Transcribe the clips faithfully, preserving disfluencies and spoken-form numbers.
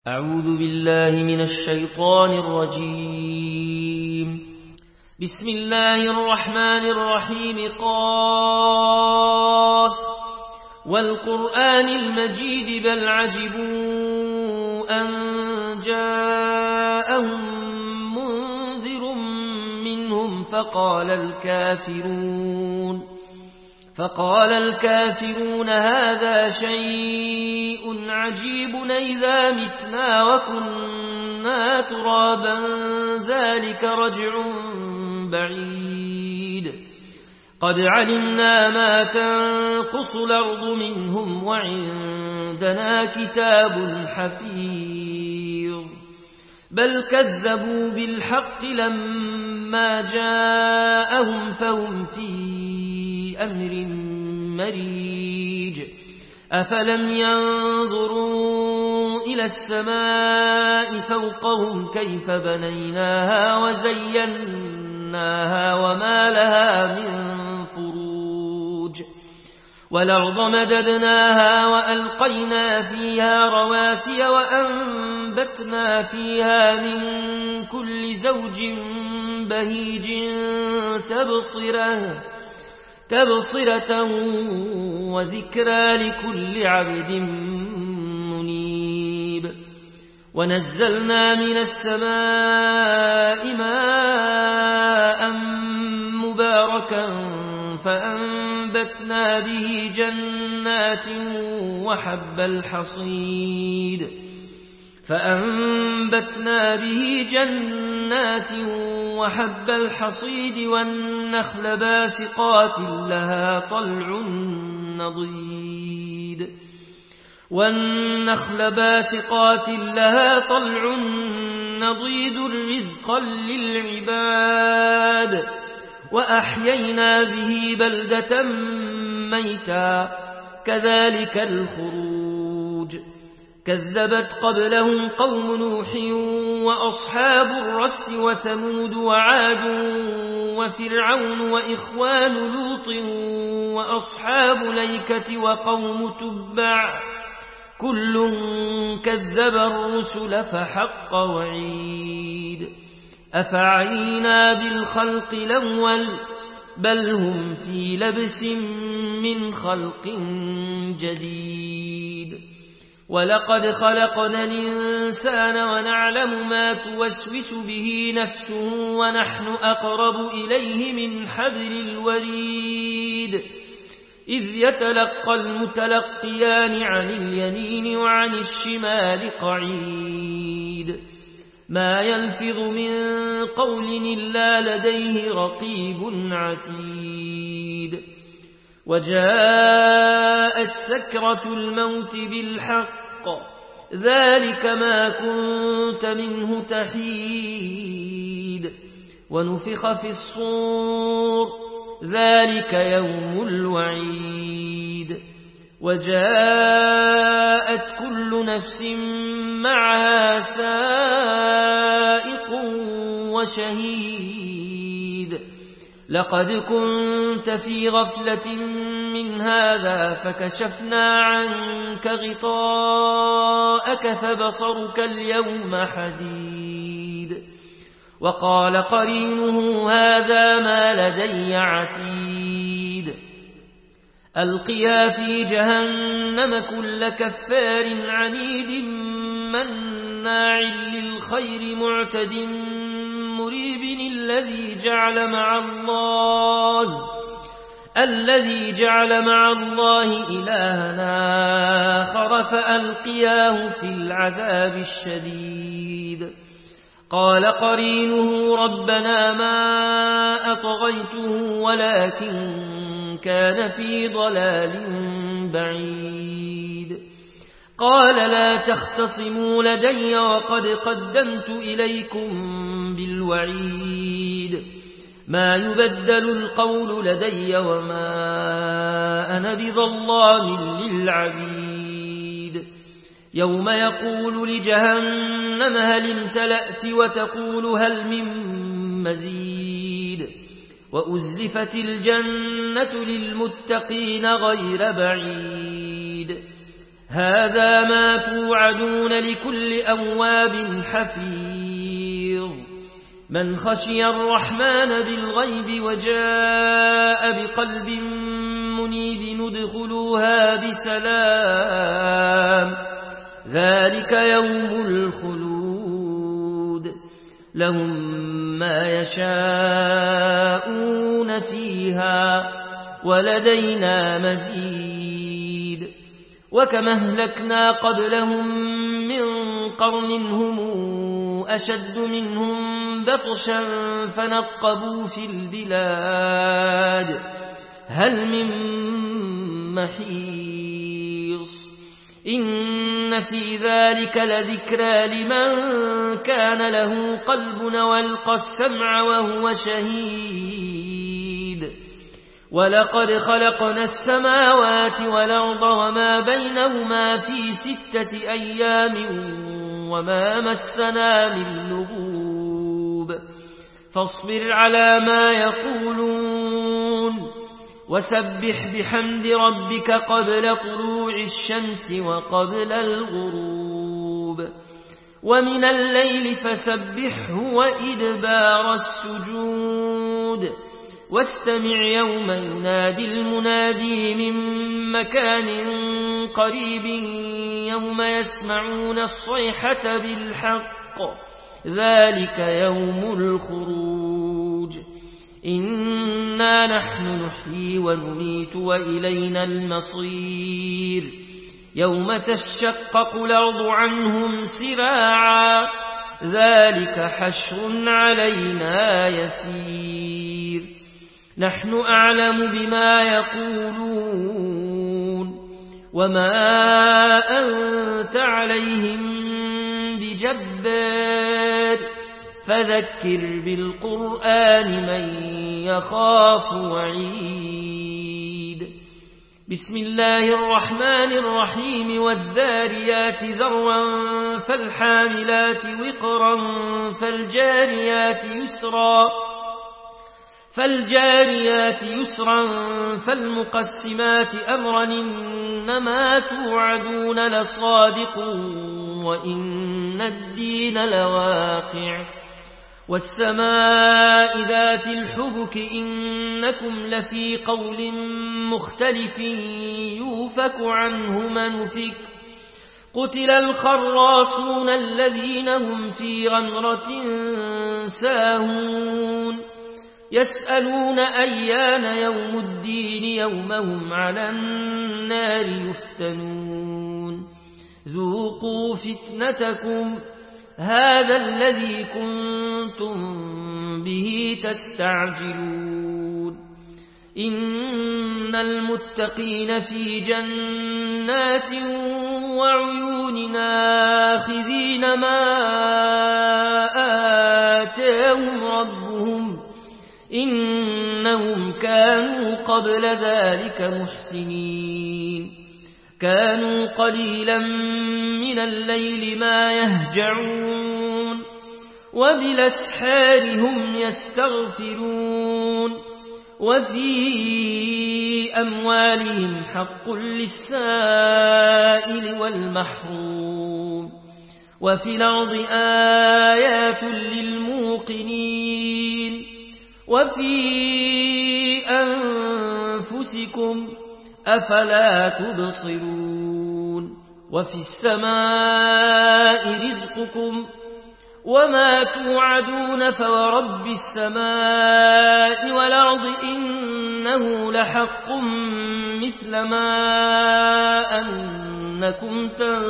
أعوذ بالله من الشيطان الرجيم. بسم الله الرحمن الرحيم. قاف والقرآن المجيد بل عجبوا أن جاءهم منذر منهم فقال الكافرون فقال الكافرون هذا شيء عجيب إذا متنا وكنا ترابا ذلك رجع بعيد. قد علمنا ما تنقص الأرض منهم وعندنا كتاب حفيظ. بل كذبوا بالحق لما جاءهم فهم في أمر مريج. أفلم ينظروا إلى السماء فوقهم كيف بنيناها وزيناها وما لها من فروج. والأرض مددناها وألقينا فيها رواسي وأنبتنا فيها من كل زوج بهيج تبصره تبصرة وذكرى لكل عبد منيب. ونزلنا من السماء ماء مباركا فأنبتنا به جنات وحب الحصيد فأنبتنا به جنات وحب الحصيد والنخل باسقات لها طلع نضيد والنخل باسقات لها طلع نضيد رزقا للعباد. وأحيينا به بلدة ميتا كذلك الخروج. كذبت قبلهم قوم نوح وأصحاب الرس وثمود وعاد وفرعون وإخوان لوط وأصحاب ليكة وقوم تبع كل كذب الرسل فحق وعيد. أفعينا بالخلق الأول بل هم في لبس من خلق جديد. ولقد خلقنا الإنسان ونعلم ما توسوس به نفسه ونحن أقرب إليه من حبل الوريد. إذ يتلقى المتلقيان عن اليمين وعن الشمال قعيد. ما يلفظ من قول إلا لديه رقيب عتيد. وجاءت سكرة الموت بالحق ذلك ما كنت منه تحيد. ونفخ في الصور ذلك يوم الوعيد. وجاءت كل نفس معها سائق وشهيد. لقد كنت في غفلة من هذا فكشفنا عنك غطاءك فبصرك اليوم حديد. وقال قرينه هذا ما لدي عتيد. ألقيا في جهنم كل كفار عنيد مناع للخير معتد مريب. الذي جعل مع الله الذي جعل مع الله إلهنا آخر فألقياه في العذاب الشديد. قال قرينه ربنا ما أطغيته ولكن كان في ضلال بعيد. قال لا تختصموا لدي وقد قدمت إليكم بالوعيد. ما يبدل القول لدي وما أنا بظلام للعبيد. يوم يقول لجهنم هل امتلأت وتقول هل من مزيد. وأزلفت الجنة للمتقين غير بعيد. هذا ما توعدون لكل أواب حفيظ من خشي الرحمن بالغيب وجاء بقلب منيب ندخلوها بسلام ذلك يوم الخلود لهم ما يشاءون فيها ولدينا مزيد وكما أهلكنا قبلهم من قرن هم أشد منهم بطشا فنقبوا في البلاد هل من محيص إن في ذلك لذكرى لمن كان له قلب والقى السمع وهو شهيد ولقد خلقنا السماوات والأرض وما بينهما في ستة أيام وما مسنا من لغوب فاصبر على ما يقولون وسبح بحمد ربك قبل طلوع الشمس وقبل الغروب ومن الليل فسبحه وإدبار السجود واستمع يوم ينادي المنادي من مكان قريب يوم يسمعون الصيحة بالحق ذلك يوم الخروج إنا نحن نحيي ونميت وإلينا المصير يوم تشقق الأرض عنهم سراعا ذلك حشر علينا يسير نحن أعلم بما يقولون وما أنت عليهم بجبار فذكر بالقرآن من يخاف وعيد بسم الله الرحمن الرحيم والذاريات ذروا فالحاملات وقرا فالجاريات يسرا فالجاريات يسرا فالمقسمات أمرا إنما توعدون لصادق وإن الدين لواقع والسماء ذات الحبك إنكم لفي قول مختلف يوفك عنه من أفك قتل الخراصون الذين هم في غمرة ساهون يسألون أيان يوم الدين يوم هم على النار يفتنون ذوقوا فتنتكم هذا الذي كنتم به تستعجلون إن المتقين في جنات وعيون آخذين ما آتاهم ربهم إنهم كانوا قبل ذلك محسنين كانوا قليلا من الليل ما يهجعون وبالأسحار هم يستغفرون وفي أموالهم حق للسائل والمحروم وفي الأرض آيات للموقنين وفي أنفسكم أفلا تبصرون وفي السماء رزقكم وما توعدون فورب السماء والأرض إنه لحق مثل ما أنكم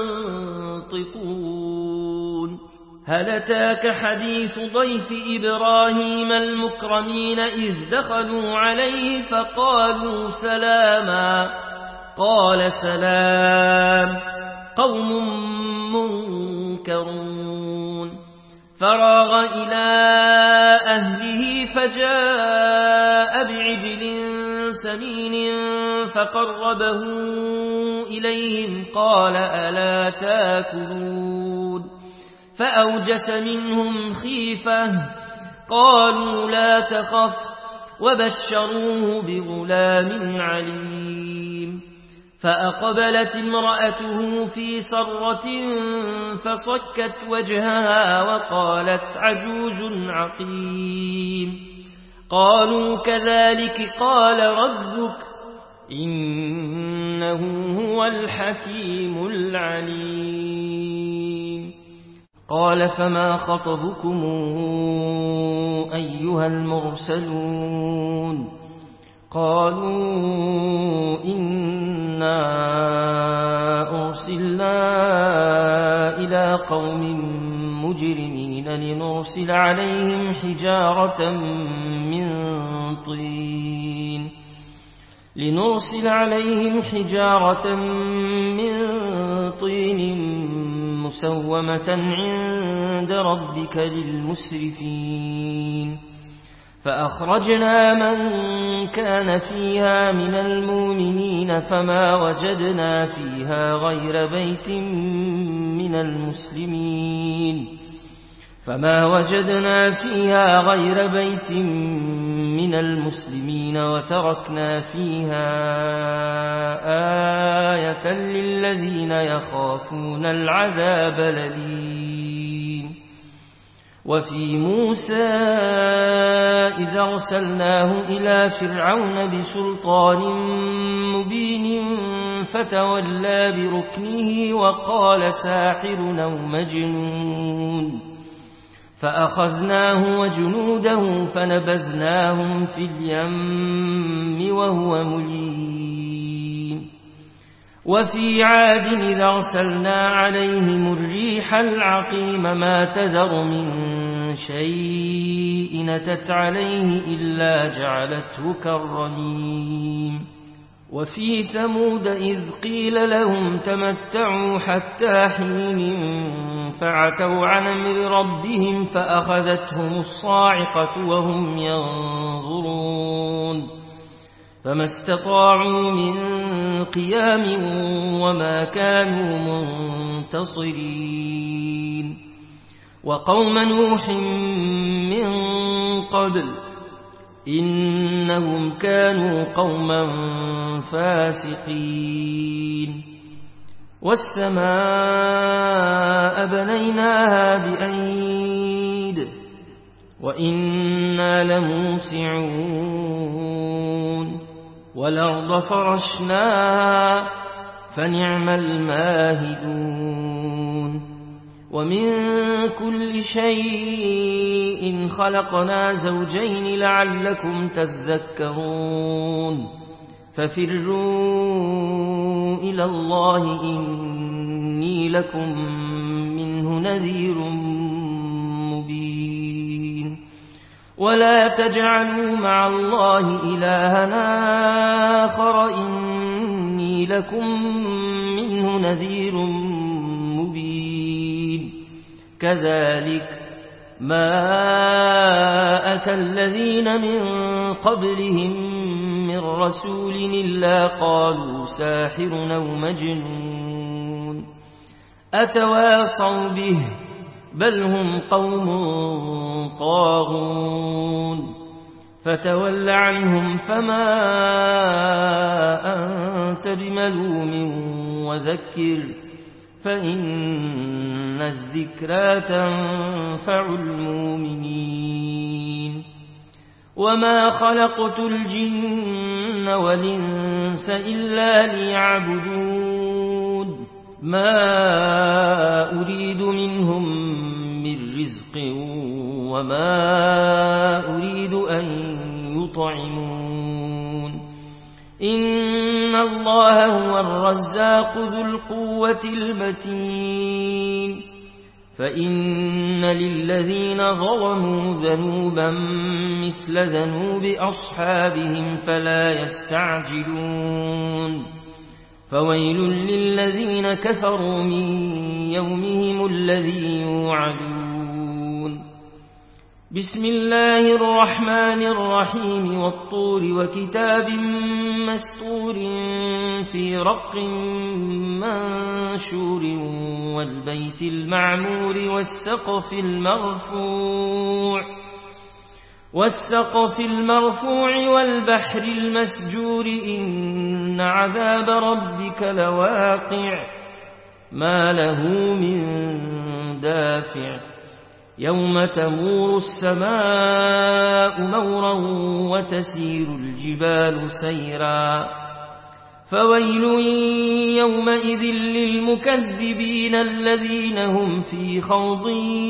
تنطقون هل أتاك حديث ضيف إبراهيم المكرمين إذ دخلوا عليه فقالوا سلاما قال سلام قوم منكرون فراغ إلى أهله فجاء بعجل سمين فقربه إليهم قال ألا تاكلون فأوجس منهم خيفة قالوا لا تخف وبشروه بغلام عليم فأقبلت امرأته في صرة فصكت وجهها وقالت عجوز عقيم. قالوا كذلك قال ربك إنه هو الحكيم العليم. قال فما خطبكم أيها المرسلون؟ قالوا إنا أرسلنا إلى قوم مجرمين لنرسل عليهم حجارة من طين لنرسل عليهم حجارة من طين مسومة عند ربك للمسرفين. فأخرجنا من كان فيها من المؤمنين فما وجدنا فيها غير بيت من المسلمين فما وجدنا فيها غير بيت من المسلمين وتركنا فيها آية للذين يخافون العذاب الأليم. وفي موسى إذا أرسلناه إلى فرعون بسلطان مبين فتولى بركنه وقال ساحر أو مجنون فأخذناه وجنوده فنبذناهم في اليم وهو مليم. وفي عاد إذا أرسلنا عليهم الريح العقيم ما تذر من شيء أتت عليه إلا جعلته كالرميم. وفي ثمود إذ قيل لهم تمتعوا حتى حين فعتوا عن أمر ربهم فأخذتهم الصاعقة وهم ينظرون فما استطاعوا من قيام وما كانوا منتصرين. وقوم نوح من قبل إنهم كانوا قوما فاسقين. والسماء بنيناها بأيد وإنا لموسعون. والأرض فرشناها فنعم الماهدون. ومن كل شيء خلقنا زوجين لعلكم تذكرون. ففروا إلى الله إني لكم منه نذير مبين. ولا تجعلوا مع الله إلهنا آخر إني لكم منه نذير مبين. كذلك ما أتى الذين من قبلهم من رسول إلا قالوا ساحر أو مجنون أتواصوا به بل هم قوم طاغون. فتول عنهم فما أنت بملوم وذكر فإن الذكرى تنفع المؤمنين. وما خلقت الجن والإنس إلا ليعبدون ما أريد منهم من رزق وما أريد أن يطعمون. إن الله هو الرزاق ذو القوة المتين. فإن للذين ظلموا ذنوبا مثل ذنوب أصحابهم فلا يستعجلون. فويل للذين كفروا من يومهم الذي يوعدون. بسم الله الرحمن الرحيم. والطور وكتاب مسطور في رق منشور والبيت المعمور والسقف المرفوع والسقف المرفوع والبحر المسجور إن إن عذاب ربك لواقع ما له من دافع يوم تمور السماء مورا وتسير الجبال سيرا فويل يومئذ للمكذبين الذين هم في خوض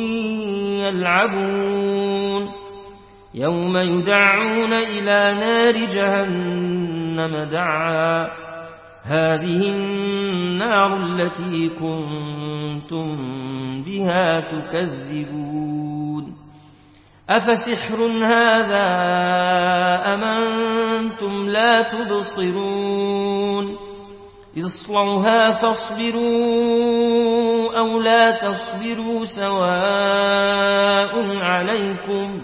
يلعبون يوم يدعون إلى نار جهنم دعا هذه النار التي كنتم بها تكذبون أفسحر هذا أم أنتم لا تبصرون اصلوها فاصبروا أو لا تصبروا سواء عليكم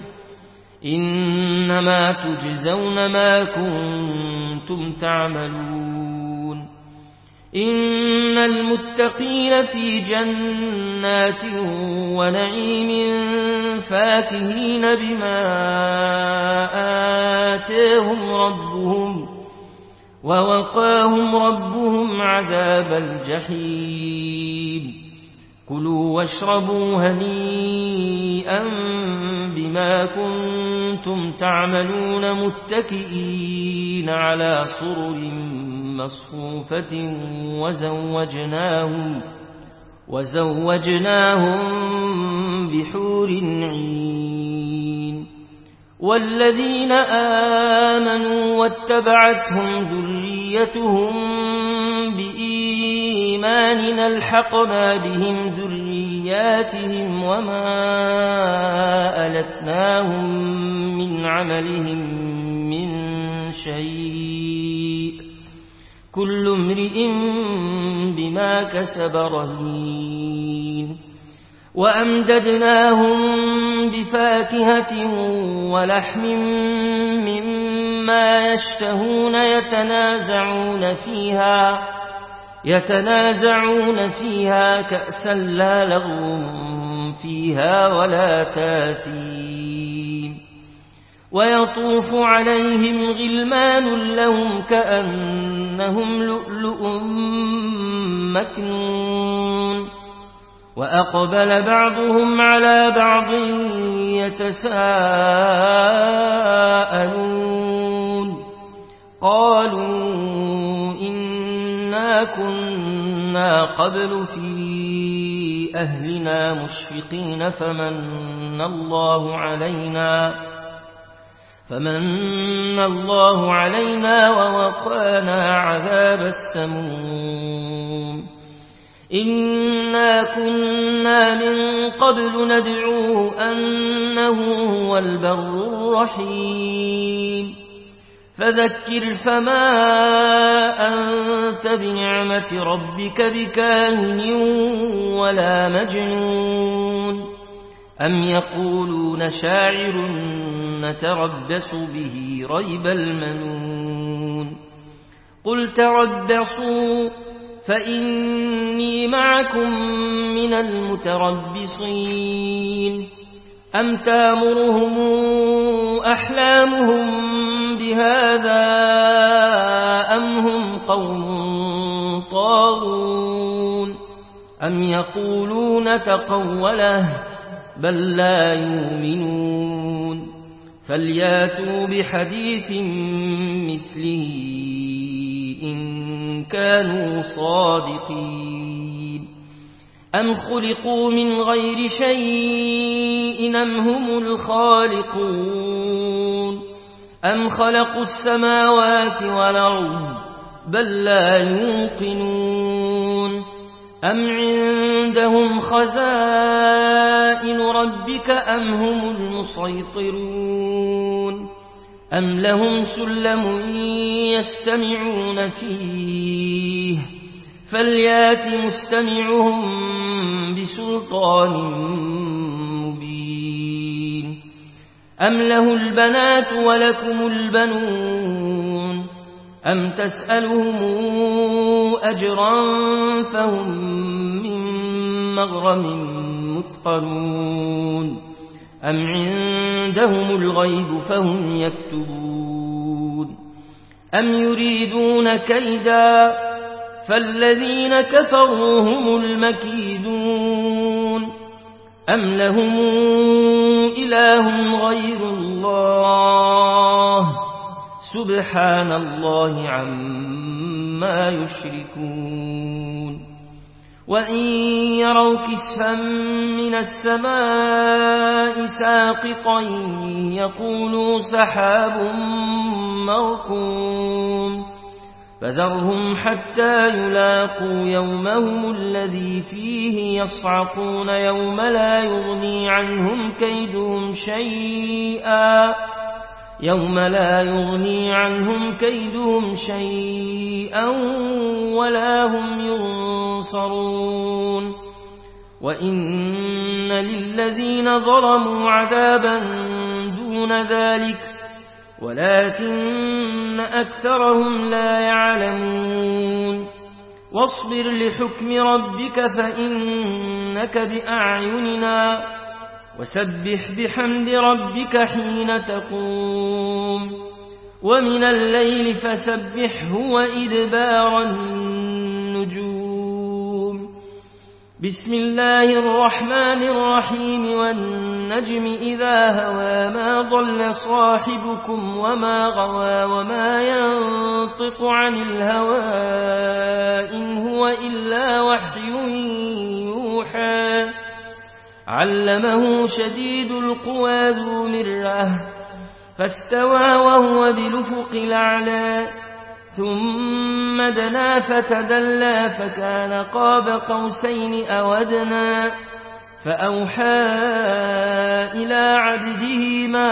إنما تجزون ما كنتم تعملون إن المتقين في جنات ونعيم فاكهين بما آتاهم ربهم ووقاهم ربهم عذاب الجحيم كلوا واشربوا هنيئا بما كنتم تعملون متكئين على سرر مصفوفة وزوجناهم وزوجناهم بحور عين والذين آمنوا واتبعتهم ذريتهم بإيمان ألحقنا بهم ذرياتهم وما ألتناهم من عملهم من شيء كل امرئ بما كسب رهين وأمددناهم بفاكهة ولحم مما يشتهون يتنازعون فيها يتنازعون فيها كأسا لا لغو فيها ولا تاثيم ويطوف عليهم غلمان لهم كأنهم لؤلؤ مكنون وأقبل بعضهم على بعض يتساءلون قالوا إنا كنا قبل في أهلنا مشفقين فمن الله علينا فمن الله علينا ووقانا عذاب السموم إنا كنا من قبل ندعوه أنه هو البر الرحيم فذكر فما أنت بنعمة ربك بكاهن ولا مجنون أم يقولون شاعر نتربص به ريب المنون قل تربصوا فإني معكم من المتربصين أم تامرهم أحلامهم بهذا أم هم قوم طاغون أم يقولون تقوله بل لا يؤمنون فلياتوا بحديث مثله إن كانوا صادقين أم خلقوا من غير شيء أم هم الخالقون أم خلقوا السماوات والأرض بل لا يوقنون أم عندهم خزائن ربك أم هم المسيطرون أم لهم سلم يستمعون فيه فليات مستمعهم بسلطان مبين أم له البنات ولكم البنون أم تسألهم أجرا فهم من مغرم مثقلون أم عندهم الغيب فهم يكتبون أم يريدون كيدا فالذين كفروا هم المكيدون أم لهم إله غير الله سبحان الله عما يشركون وإن يروا كسفا من السماء ساقطا يقولوا سحاب مركوم فذرهم حتى يلاقوا يومهم الذي فيه يصعقون يوم لا يغني عنهم كيدهم شيئا يوم لا يغني عنهم كيدهم شيئا ولا هم ينصرون وإن للذين ظلموا عذابا دون ذلك ولكن أكثرهم لا يعلمون واصبر لحكم ربك فإنك بأعيننا وسبح بحمد ربك حين تقوم ومن الليل فسبحه وإدبار النجوم بسم الله الرحمن الرحيم والنجم إذا هوى ما ضل صاحبكم وما غوى وما ينطق عن الهوى إن هو إلا وحي يوحى علمه شديد القوى ذو مرة فاستوى وهو بالأفق الأعلى ثم دنا فتدلى فكان قاب قوسين أو أدنى فأوحى إلى عبده ما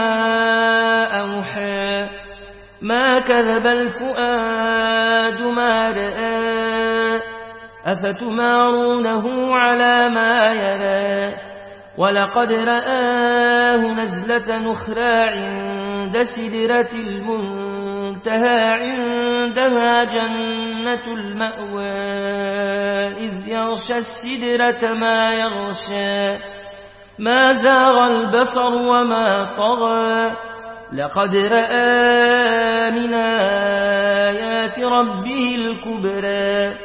أوحى ما كذب الفؤاد ما رأى أفتمارونه على ما يرى ولقد رآه نزلة أخرى عند سدرة المنتهى عندها جنة المأوى إذ يغشى السدرة ما يغشى ما زاغ البصر وما طغى لقد رأى من آيات ربه الكبرى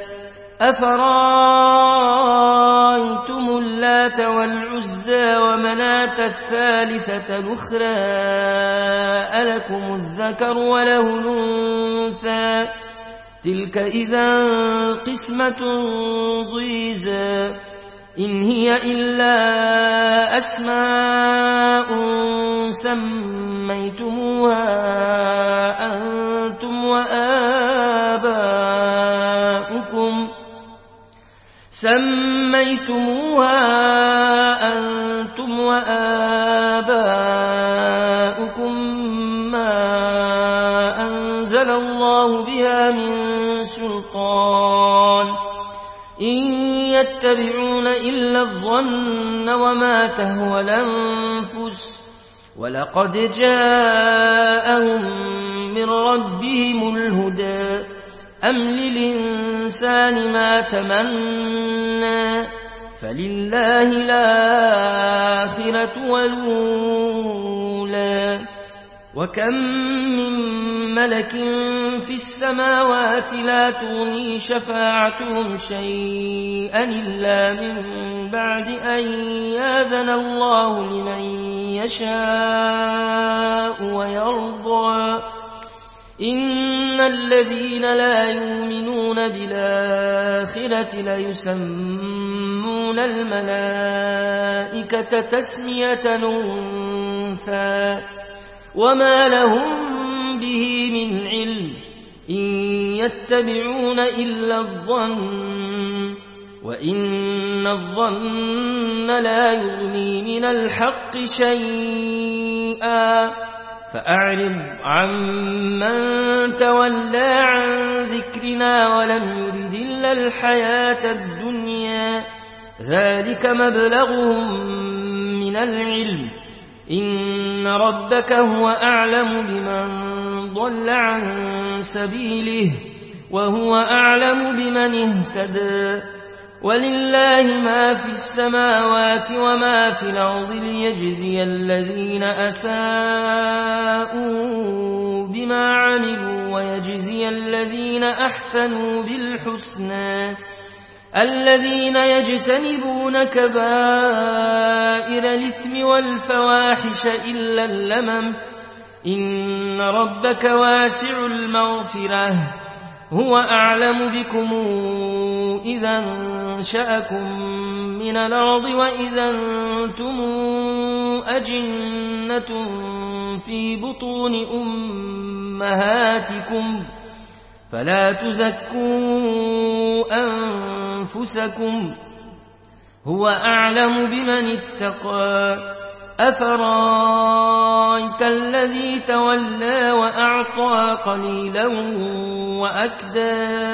أفرأيتم اللات والعزى ومناة الثالثة الأخرى ألكم الذكر وله الأنثى تلك إذا قسمة ضيزى إن هي إلا أسماء سميتموها أنتم وآباؤكم سميتموها أنتم وآباؤكم ما أنزل الله بها من سلطان إن يتبعون إلا الظن وما تهوى الأنفس ولقد جاءهم من ربهم الهدى أم للإنسان ما تمنى فلله الآخرة والأولى وكم من ملك في السماوات لا تغني شفاعتهم شيئا إلا من بعد أن يأذن الله لمن يشاء ويرضى إن الذين لا يؤمنون بالآخرة ليسمون الملائكة تسمية الأنثى وما لهم به من علم إن يتبعون إلا الظن وإن الظن لا يغني من الحق شيئا فأعرض عمن تولى عن ذكرنا ولم يرد إلا الحياة الدنيا ذلك مبلغهم من العلم إن ربك هو أعلم بمن ضل عن سبيله وهو أعلم بمن اهتدى ولله ما في السماوات وما في الأرض ليجزي الذين أساءوا بما عملوا ويجزي الذين أحسنوا بالحسنى الذين يجتنبون كبائر الإثم والفواحش إلا اللمم إن ربك واسع المغفرة هو أعلم بكم إذا انشأكم من الأرض وإذا أنتم أجنة في بطون أمهاتكم فلا تزكوا أنفسكم هو أعلم بمن اتقى أفرايت الذي تولى وأعطى قليلا وأكدى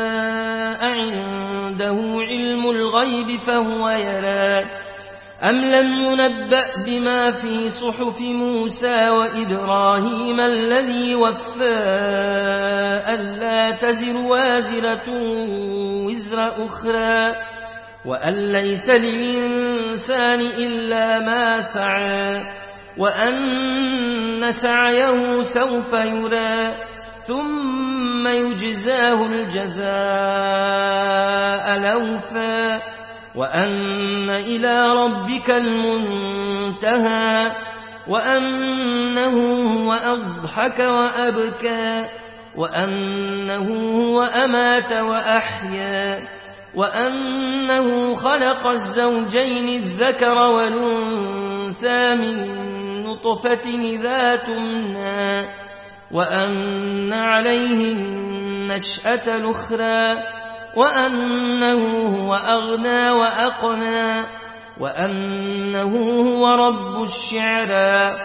عنده علم الغيب فهو يرى أم لم ينبأ بما في صحف موسى وإبراهيم الذي وفى ألا تزر وازرة وزر أخرى وأن ليس للإنسان إلا ما سعى وأن سعيه سوف يرى ثم يجزاه الجزاء الأوفى وأن إلى ربك المنتهى وأنه هو أضحك وأبكى وأنه هو أمات وأحيا وأنه خلق الزوجين الذكر والأنثى من نطفة إذا تمنى وأن عليه النشأة الأخرى وأنه هو أغنى وأقنى وأنه هو رب الشعرى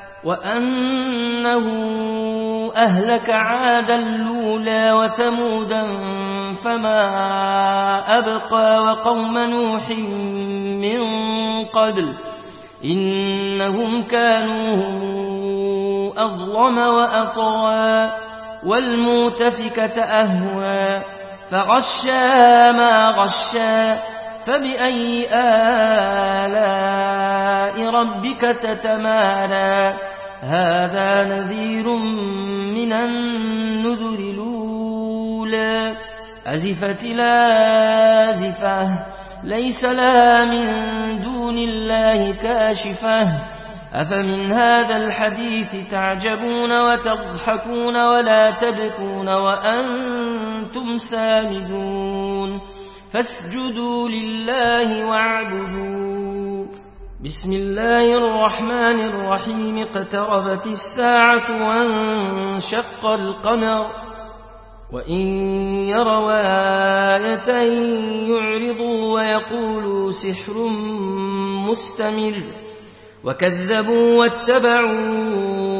وأنه أهلك عادا الأولى وثمودا فما أبقى وقوم نوح من قبل إنهم كانوا أظلم وأطغى والمؤتفكة أهوى فغشى ما غشى فبأي آلاء ربك تتمارى هذا نذير من النذر الأولى أزفت الآزفة ليس لها من دون الله كاشفة أفمن هذا الحديث تعجبون وتضحكون ولا تبكون وأنتم سامدون فاسجدوا لله واعبدوا بسم الله الرحمن الرحيم اقتربت الساعة وانشق القمر وإن يروا آية يعرضوا ويقولوا سحر مستمر وكذبوا واتبعوا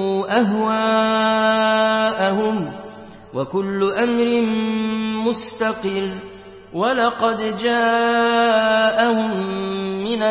أهواءهم وكل أمر مستقر ولقد جاءهم من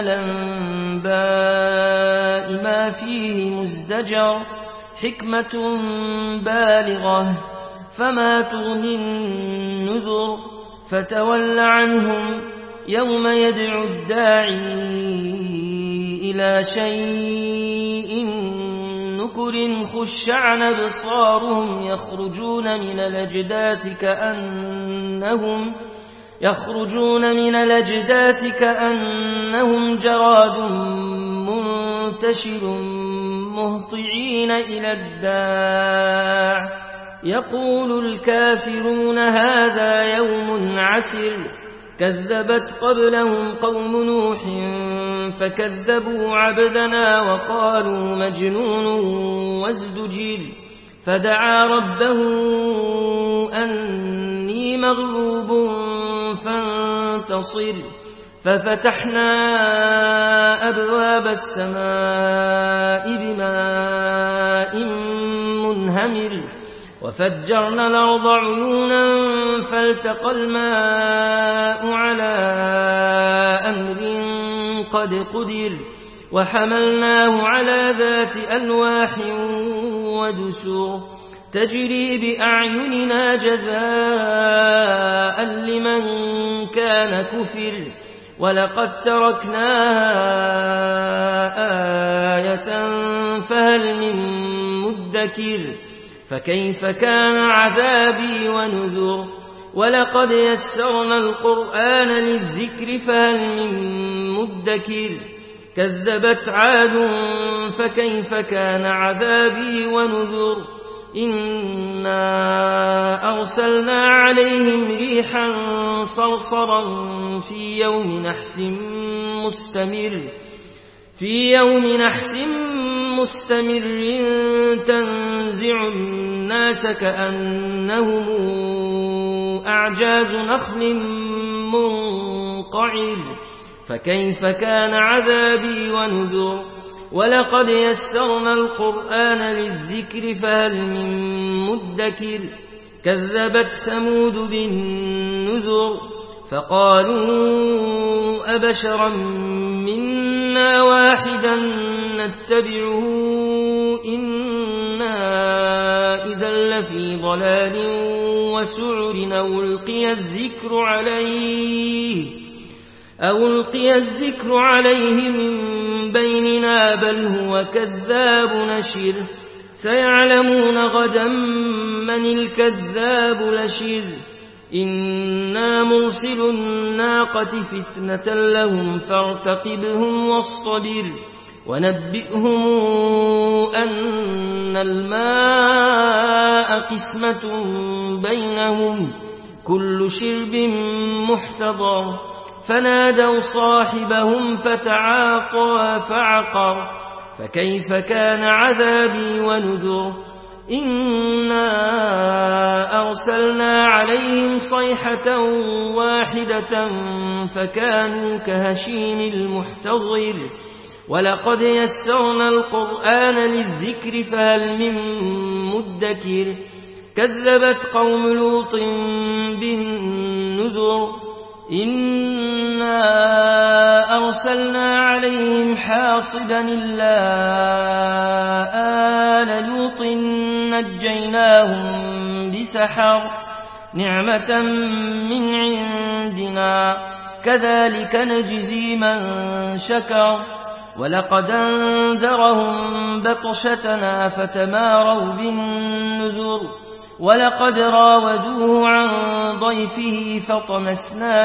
الأنباء ما فيه مزدجر حكمة بالغة فما تغني النذر فتول عنهم يوم يدعو الداعي إلى شيء نكر خش عن أبصارهم يخرجون من الأجداث كأنهم يخرجون من الأجداث كأنهم جراد منتشر مهطعين إلى الداع يقول الكافرون هذا يوم عسر كذبت قبلهم قوم نوح فكذبوا عبدنا وقالوا مجنون وازدجر فدعا ربه أني مغلوب فانتصر ففتحنا أبواب السماء بماء منهمر وفجرنا الأرض عيونا فالتقى الماء على أمر قد قدر وحملناه على ذات ألواح ودسر تجري بأعيننا جزاء لمن كان كفر ولقد تركناها آية فهل من مدكر فكيف كان عذابي ونذر ولقد يسرنا القرآن للذكر فهل من مدكر كذبت عاد فكيف كان عذابي ونذر إنا أرسلنا عليهم ريحا صرصرا في يوم نحس مستمر في يوم نحس مستمر تنزع الناس كأنهم أعجاز نخل منقعر فكيف كان عذابي ونذر ولقد يسرنا القرآن للذكر فهل من مدكر كذبت ثمود بالنذر فقالوا أبشرا منا واحدا نتبعه إنا إذا لفي ضلال وسعر أو ألقي الذكر عليه أو ألقي الذكر عليه من بيننا بل هو كذاب نشر سيعلمون غدا من الكذاب لشر إنا مرسل الناقة فتنة لهم فارتقبهم واصطبر ونبئهم أن الماء قسمة بينهم كل شرب محتضر فنادوا صاحبهم فتعاطى فعقر فكيف كان عذابي ونذر إنا أرسلنا عليهم صيحة واحدة فكانوا كهشيم المحتضر ولقد يسرنا القرآن للذكر فهل من مدكر كذبت قوم لوط بالنذر إنا أرسلنا عليهم حاصبا إلا آل لوط نجيناهم بسحر نعمة من عندنا كذلك نجزي من شكر ولقد أنذرهم بطشتنا فتماروا بالنذر ولقد راودوه عن ضيفه فطمسنا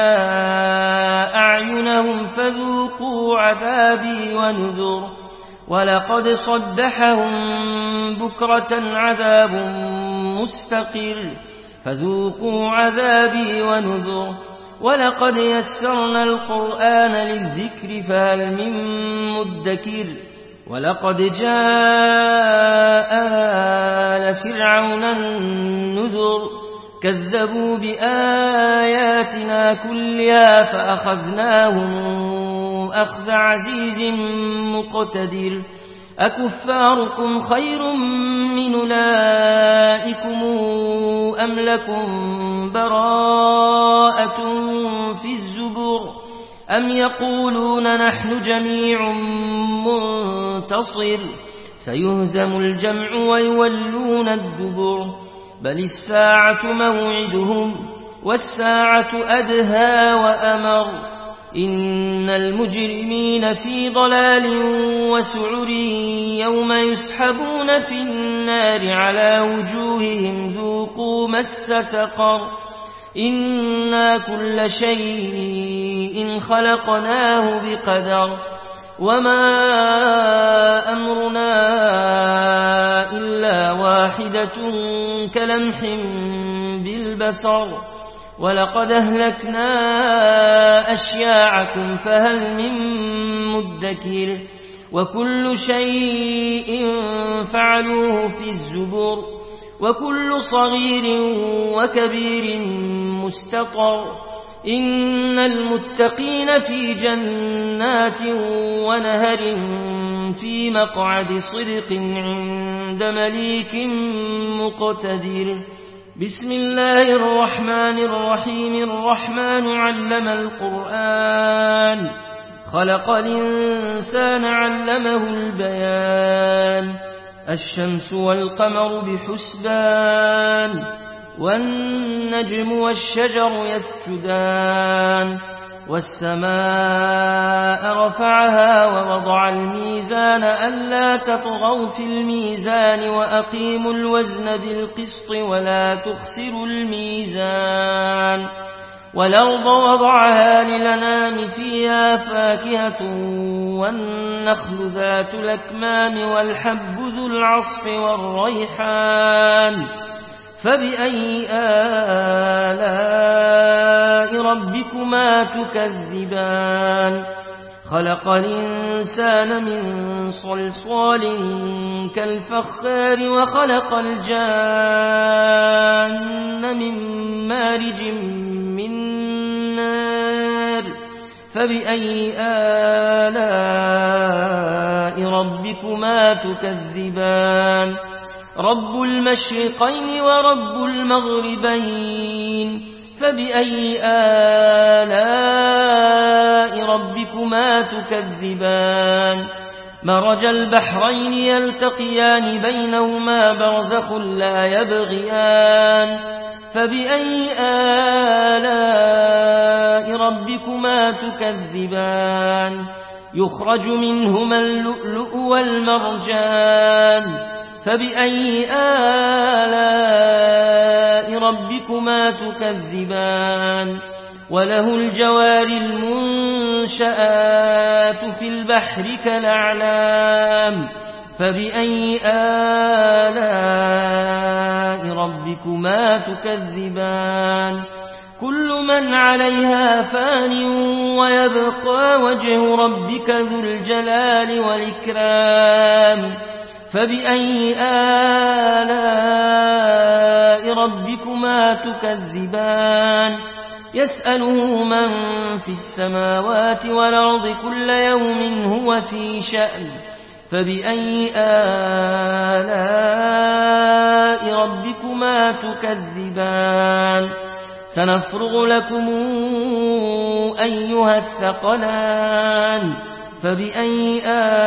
أعينهم فذوقوا عذابي ونذر ولقد صبحهم بكرة عذاب مستقر فذوقوا عذابي ونذر ولقد يسرنا القرآن للذكر فهل من مدكر ولقد جاء آل فرعون النذر كذبوا بآياتنا كلها فأخذناهم أخذ عزيز مقتدر أكفاركم خير من أولئكم أم لكم براءة في الزبر أم يقولون نحن جميع منتصر سيهزم الجمع ويولون الدبر بل الساعة موعدهم والساعة أدهى وأمر إن المجرمين في ضلال وسعر يوم يسحبون في النار على وجوههم ذوقوا مس سقر إنا كل شيء خلقناه بقدر وما أمرنا إلا واحدة كلمح بالبصر ولقد أهلكنا أشياعكم فهل من مدكر وكل شيء فعلوه في الزبر وكل صغير وكبير مستقر إن المتقين في جنات ونهر في مقعد صدق عند مليك مقتدر بسم الله الرحمن الرحيم الرحمن علم القرآن خلق الإنسان علمه البيان الشمس والقمر بحسبان والنجم والشجر يسجدان والسماء رفعها ووضع الميزان ألا تطغوا في الميزان وأقيموا الوزن بالقسط ولا تخسروا الميزان والأرض وضعها للأنام فيها فاكهة والنخل ذات الأكمام والحب ذو العصف والريحان فبأي آلاء ربكما تكذبان خلق الإنسان من صلصال كالفخار وخلق الجان من مارج من نار فبأي آلاء ربكما تكذبان رب المشرقين ورب المغربين فبأي آلاء ربكما تكذبان مرج البحرين يلتقيان بينهما برزخ لا يبغيان فبأي آلاء ربكما تكذبان يخرج منهما اللؤلؤ والمرجان فبأي آلاء ربكما تكذبان وله الجوار المنشآت في البحر كالأعلام فبأي آلاء ربكما تكذبان كل من عليها فان ويبقى وجه ربك ذو الجلال والإكرام فبأي آلاء ربكما تكذبان يسأله من في السماوات والأرض كل يوم هو في شأن فبأي آلاء ربكما تكذبان سنفرغ لكم أيها الثقلان فبأي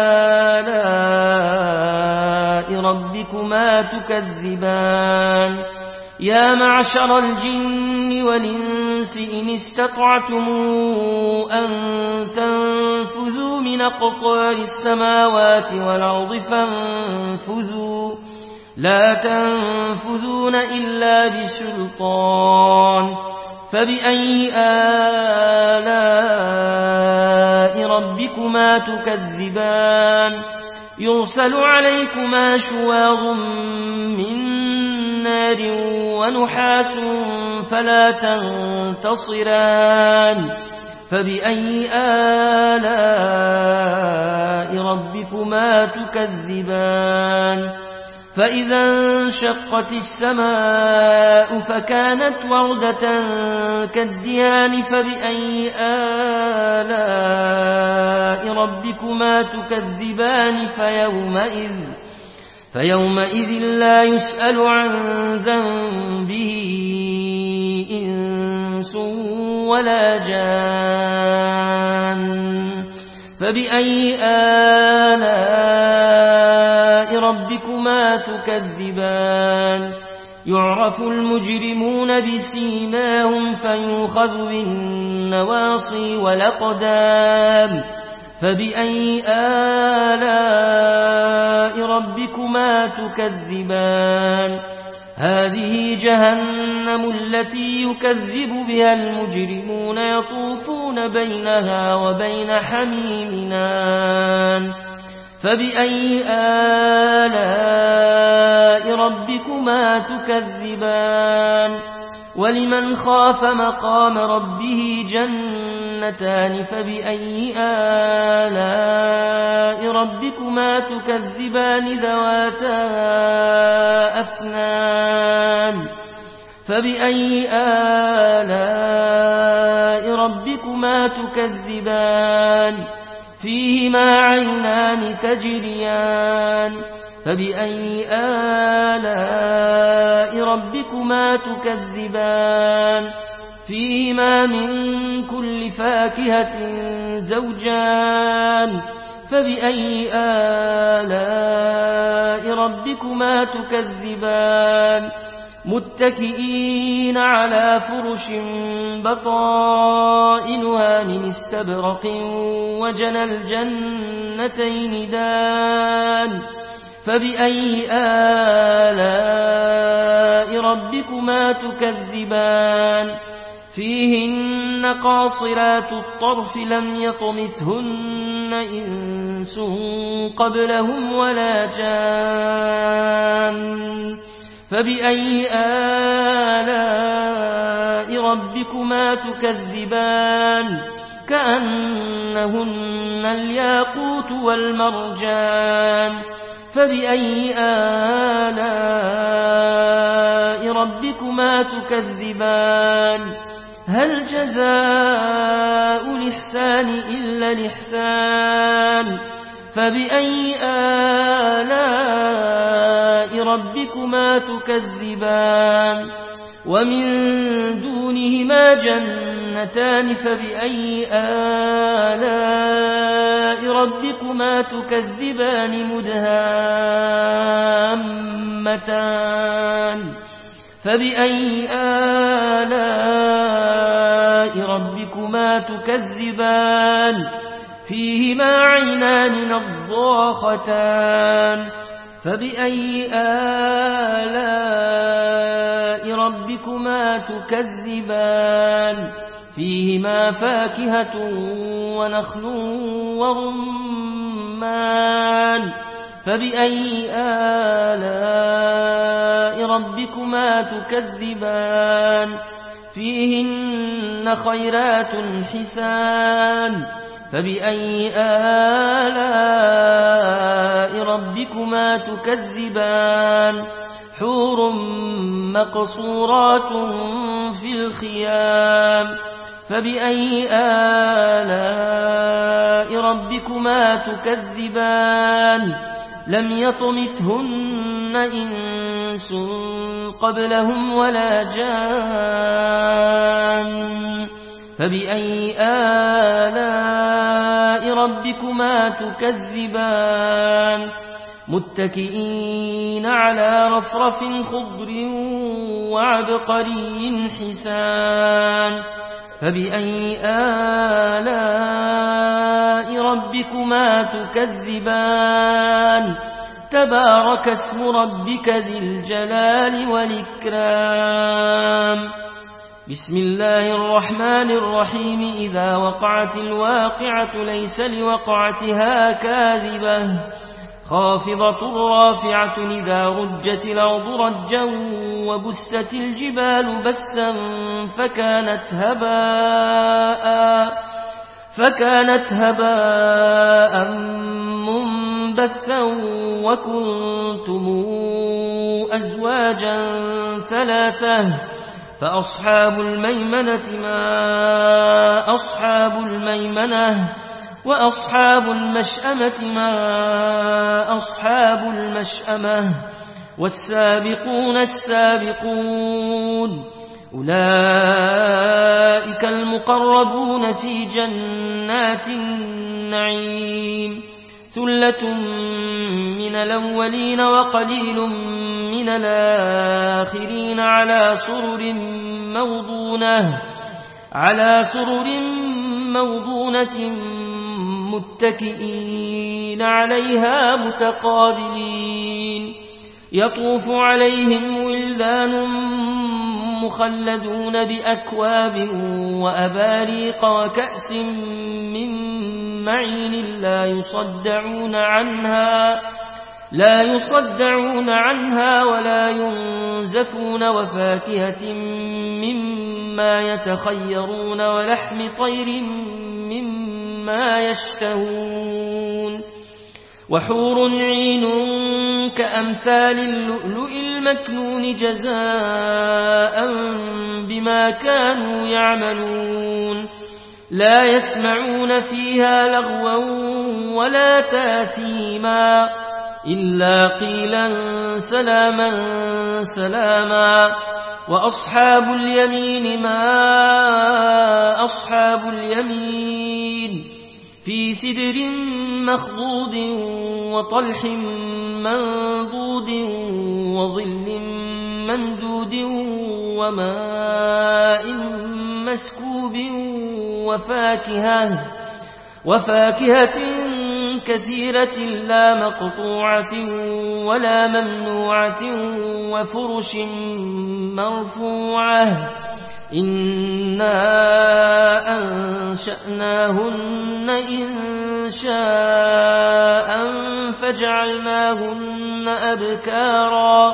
آلاء ربكما تكذبان يا معشر الجن والإنس إن استطعتم أن تنفذوا من أقطار السماوات والأرض فانفذوا لا تنفذون إلا بسلطان فبأي آلاء ربكما تكذبان يرسل عليكما شواظ من نار ونحاس فلا تنتصران فبأي آلاء ربكما تكذبان فإذا انشقت السماء فكانت وردة كالدهان فبأي آلاء ربكما تكذبان فيومئذ, فيومئذ لا يسأل عن ذنبه إنس ولا جان فبأي آلاء ربكما تكذبان يعرف المجرمون بسيماهم فيؤخذ بالنواصي والأقدام فبأي آلاء ربكما تكذبان هذه جهنم التي يكذب بها المجرمون يطوفون بينها وبين حميم آن فبأي آلاء ربكما تكذبان ولمن خاف مقام ربه جنتان فبأي آلاء ربكما تكذبان ذواتا أفنان فبأي آلاء ربكما تكذبان فيهما عينان تجريان فبأي آلاء ربكما تكذبان فيهما من كل فاكهة زوجان فبأي آلاء ربكما تكذبان متكئين على فرش بطائنها من استبرق وجنى الجنتين دان فبأي آلاء ربكما تكذبان فيهن قاصرات الطرف لم يطمثهن إنس قبلهم ولا جان فبأي آلاء ربكما تكذبان كأنهن الياقوت والمرجان فبأي آلاء ربكما تكذبان هل جزاء الإحسان إلا الإحسان فبأي آلاء ربكما تكذبان ومن دونهما جنتان فبأي آلاء ربكما تكذبان مدهامتان فبأي آلاء ربكما تكذبان فيهما عينان نضاختان فبأي آلاء ربكما تكذبان فيهما فاكهة ونخل ورمان فبأي آلاء ربكما تكذبان فيهن خيرات حسان فبأي آلاء ربكما تكذبان حور مقصورات في الخيام فبأي آلاء ربكما تكذبان لم يطمثهن إنس قبلهم ولا جان فبأي آلاء ربكما تكذبان متكئين على رفرف خضر وعبقري حسان فبأي آلاء ربكما تكذبان تبارك اسم ربك ذي الجلال والإكرام بسم الله الرحمن الرحيم إذا وقعت الواقعة ليس لوقعتها كاذبة خافضة رافعة إذا رجت الأرض رجا وبست الجبال بسا فكانت هباء فكانت هباء منبثا وكنتم أزواجا ثلاثة فأصحاب الميمنة ما أصحاب الميمنة وأصحاب المشأمة ما أصحاب المشأمة والسابقون السابقون أولئك المقربون في جنات النعيم ثلة من الأولين وقليل من الآخرين على سرر موضونة على سرر موضونة متكئين عليها متقابلين يطوف عليهم ولدان مخلدون بأكواب وأباريق وكأس من معين لا يصدعون عنها لا يصدعون عنها ولا ينزفون وفاكهة مما يتخيرون ولحم طير مما يشتهون وحور عين كأمثال اللؤلؤ المكنون جزاء بما كانوا يعملون لا يسمعون فيها لغوا ولا تاثيما إلا قيلا سلاما سلاما وأصحاب اليمين ما أصحاب اليمين في سدر مخضود وطلح منضود وظل ممدود وماء مسكوب وفاكهة وفاكهة كثيرة لا مقطوعة ولا ممنوعة وفرش مرفوعة إنا أنشأناهن إنشاء فجعلناهن أبكارا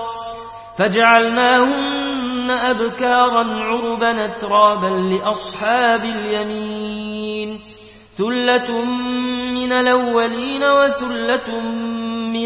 فجعلناهن أبكارا عربا أترابا لأصحاب اليمين ثلة من الأولين وثلة من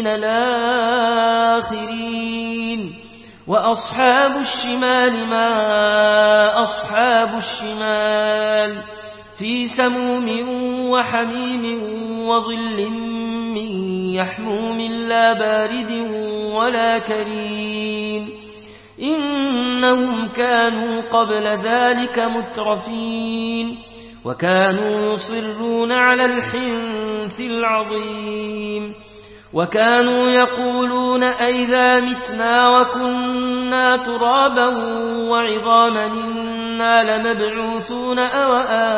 الآخرين وأصحاب الشمال ما أصحاب الشمال في سموم وحميم وظل من يحموم لا بارد ولا كريم إنهم كانوا قبل ذلك مترفين وكانوا يصرون على الحنث العظيم وكانوا يقولون أئذا متنا وكنا ترابا وعظاما إنا لمبعوثون أو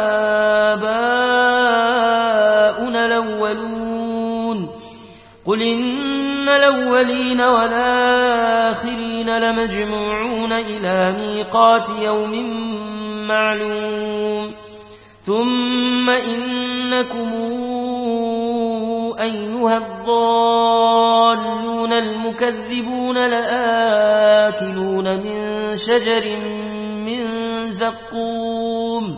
آباؤنا الأولون قل إن الأولين والآخرين لمجموعون إلى ميقات يوم معلوم ثم إنكم أيها الضالون المكذبون لآكلون من شجر من زقوم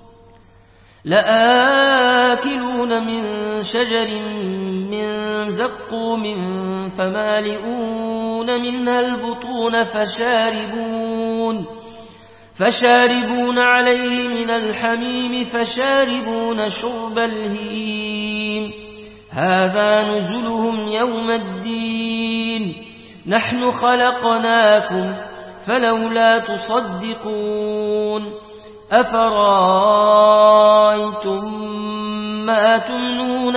لآكلون من شجر من زقوم فمالئون منها البطون فشاربون فشاربون عليه من الحميم فشاربون شرب الهيم هذا نزلهم يوم الدين نحن خلقناكم فلولا تصدقون أفرأيتم ما تمنون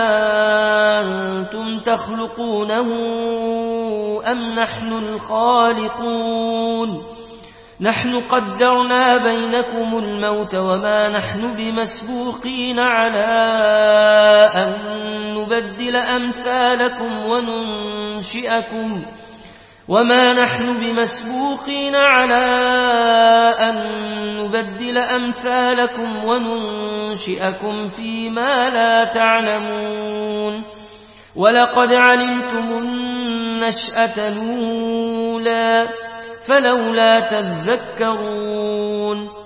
أنتم تخلقونه أم نحن الخالقون نحن قدرنا بينكم الموت وما نحن بمسبوقين على أن نبدل أمثالكم وننشئكم وما نحن بمسبوقين على أن نبدل أمثالكم وننشئكم فيما لا تعلمون ولقد علمتم النشأة الأولى فلولا تذكرون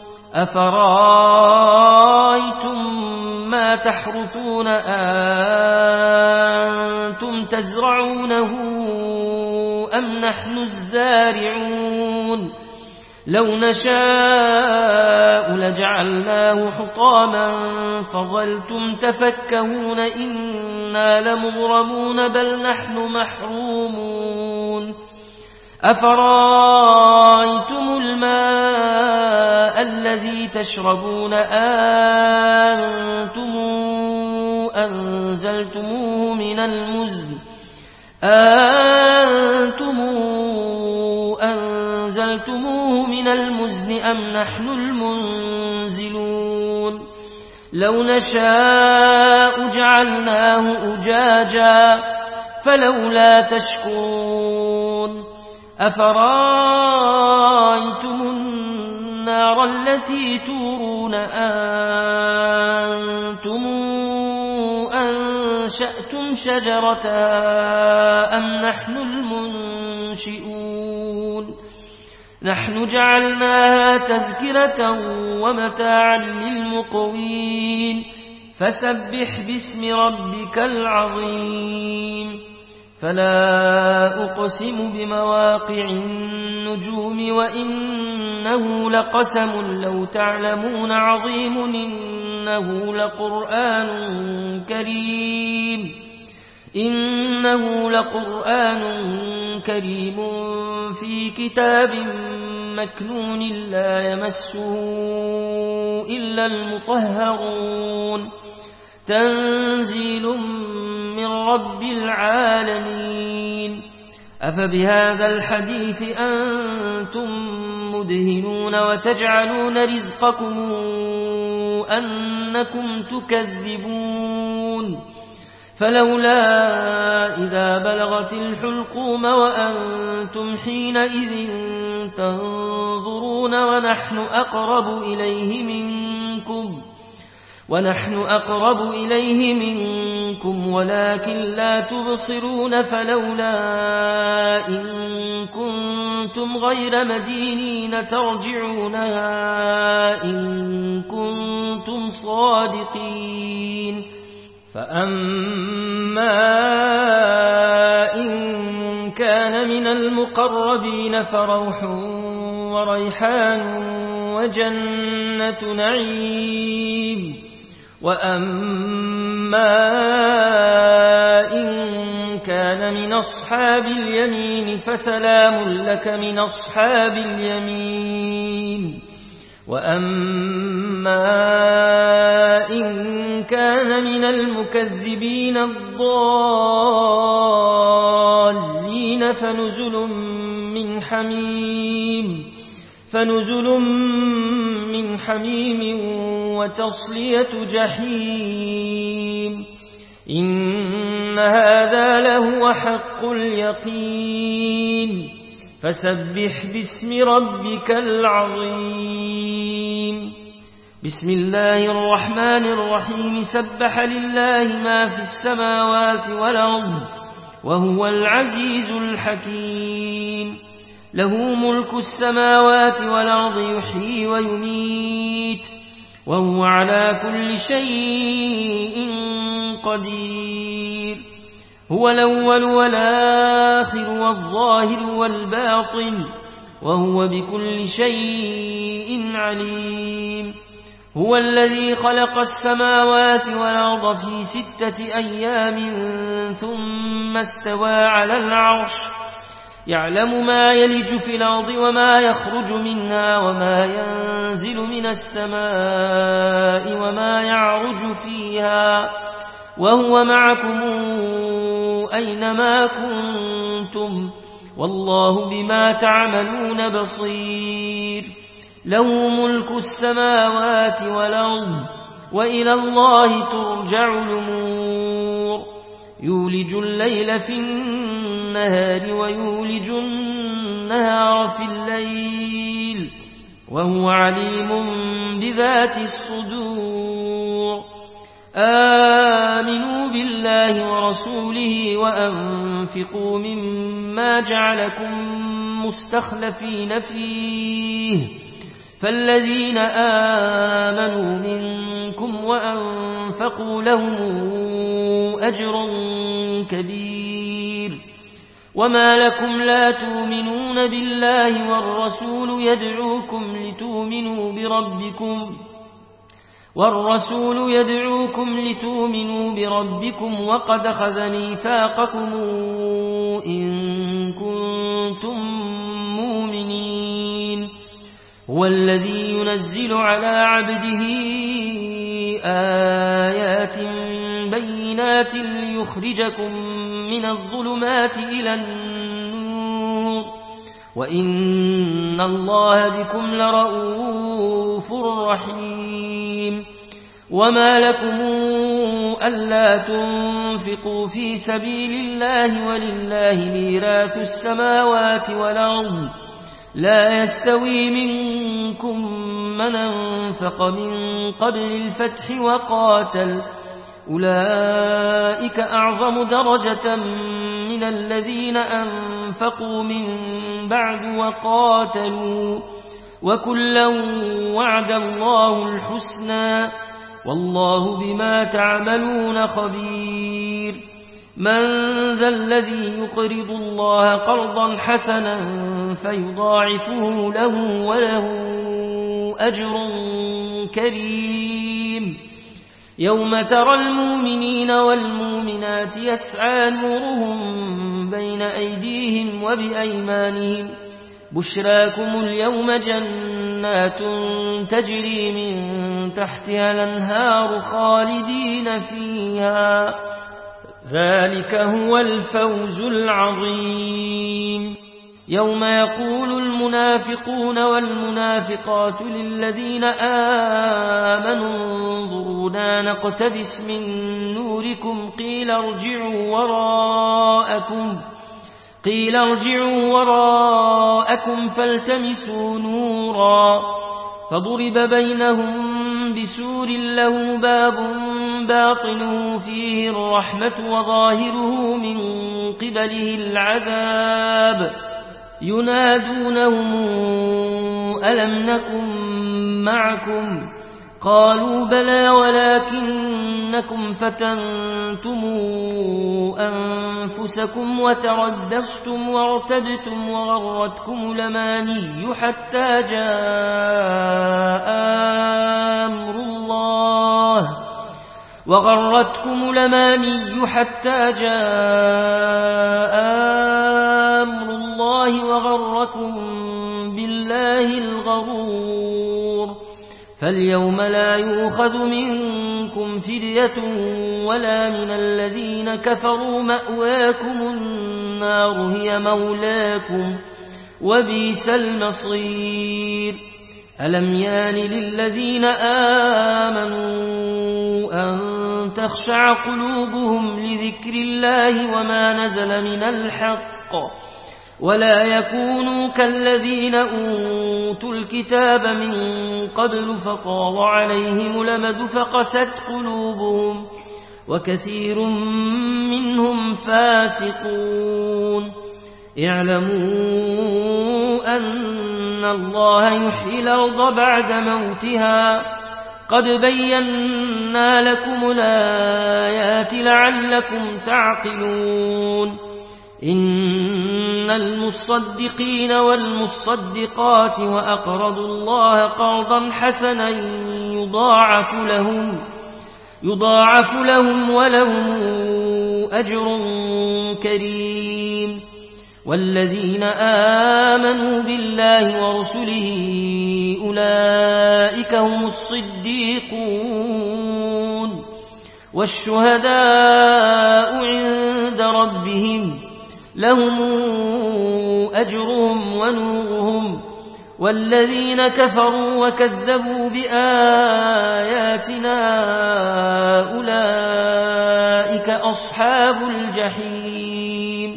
أفرأيتم ما تحرثون أنتم تزرعونه أم نحن الزارعون لو نشاء لجعلناه حطاما فظلتم تفكهون إنا لمغرمون بل نحن محرومون أفرأيتم الماء الذي تشربون أنتم أنزلتموه من المزن أنتم أنزلتموه من المزن أم نحن المنزلون لو نشاء جعلناه أجاجا فلولا تشكرون أفرأيتم النار التي تورون أنتم أنشأتم شجرتها أم نحن المنشئون نحن جعلناها تذكرة ومتاعا للمقوين فسبح باسم ربك العظيم فلا أقسم بمواقع النجوم وإنه لقسم لو تعلمون عظيم إنه لقرآن كريم إنه لقرآن كريم في كتاب مكنون لا يمسه إلا المطهرون تنزيل من رب العالمين أفبهذا الحديث أنتم مدهنون وتجعلون رزقكم أنكم تكذبون فلولا إذا بلغت الحلقوم وأنتم حينئذ تنظرون ونحن أقرب إليه منكم ونحن أقرب إليه منكم ولكن لا تبصرون فلولا إن كنتم غير مدينين ترجعونها إن كنتم صادقين فأما إن كان من المقربين فروح وريحان وجنة نعيم وأما إن كان من أصحاب اليمين فسلام لك من أصحاب اليمين وأما إن كان من المكذبين الضالين فنزل من حميم فنزل من حميم وتصلية جحيم إن هذا لهو حق اليقين فسبح باسم ربك العظيم بسم الله الرحمن الرحيم سبح لله ما في السماوات والأرض وهو العزيز الحكيم له ملك السماوات والأرض يحيي ويميت وهو على كل شيء قدير هو الأول والآخر والظاهر والباطن وهو بكل شيء عليم هو الذي خلق السماوات والأرض في ستة أيام ثم استوى على العرش يعلم ما يلج في الأرض وما يخرج منها وما ينزل من السماء وما يعرج فيها وهو معكم أينما كنتم والله بما تعملون بصير له ملك السماوات والأرض وإلى الله ترجع الأمور يولج الليل في النهار ويولج النهار في الليل وهو عليم بذات الصدور آمنوا بالله ورسوله وأنفقوا مما جعلكم مستخلفين فيه فالذين آمنوا منكم وأنفقوا لهم أجر كبير وما لكم لا تؤمنون بالله والرسول يدعوكم لتؤمنوا بربكم والرسول يدعوكم لتؤمنوا بربكم وقد أخذ ميثاقكم إن كنتم مؤمنين هو الذي ينزل على عبده آيات بينات ليخرجكم من الظلمات إلى النور وإن الله بكم لرؤوف رحيم وما لكم ألا تنفقوا في سبيل الله ولله ميراث السماوات والأرض لا يستوي منكم من أنفق من قبل الفتح وقاتل أولئك أعظم درجة من الذين أنفقوا من بعد وقاتلوا وكلا وعد الله الحسنى والله بما تعملون خبير من ذا الذي يقرض الله قرضا حسنا فيضاعفه له وله أجر كريم يوم ترى المؤمنين والمؤمنات يسعى نورهم بين أيديهم وبأيمانهم بشراكم اليوم جنات تجري من تحتها الأنهار خالدين فيها ذلك هو الفوز العظيم. يوم يقول المنافقون والمنافقات للذين آمنوا انظرونا نقتبس من نوركم قيل ارجعوا وراءكم قيل ارجعوا وراءكم فالتمسوا نورا فضرب بينهم بسور له باب باطنه فيه الرحمة وظاهره من قبله العذاب ينادونهم ألم نكن معكم قالوا بلى ولكنكم فتنتم أنفسكم وتربصتم وارتبتم وغرتكم الأماني حتى جاء أمر الله وغرتكم الأماني حتى جاء أمر الله وغركم بالله الغرور فاليوم لا يؤخذ منكم فدية ولا من الذين كفروا مأواكم النار هي مولاكم وبئس المصير. ألم يان للذين آمنوا أن تخشع قلوبهم لذكر الله وما نزل من الحق ولا يكونوا كالذين أوتوا الكتاب من قبل فطال عليهم الأمد فقست قلوبهم وكثير منهم فاسقون. اعلموا أن الله يحيي الأرض بعد موتها قد بينا لكم الآيات لعلكم تعقلون. إن المصدقين والمصدقات وأقرضوا الله قرضا حسنا يضاعف لهم يضاعف لهم ولهم أجر كريم. والذين آمنوا بالله ورسله أولئك هم الصديقون والشهداء عند ربهم لهم أجرهم ونورهم. والذين كفروا وكذبوا بآياتنا أولئك أصحاب الجحيم.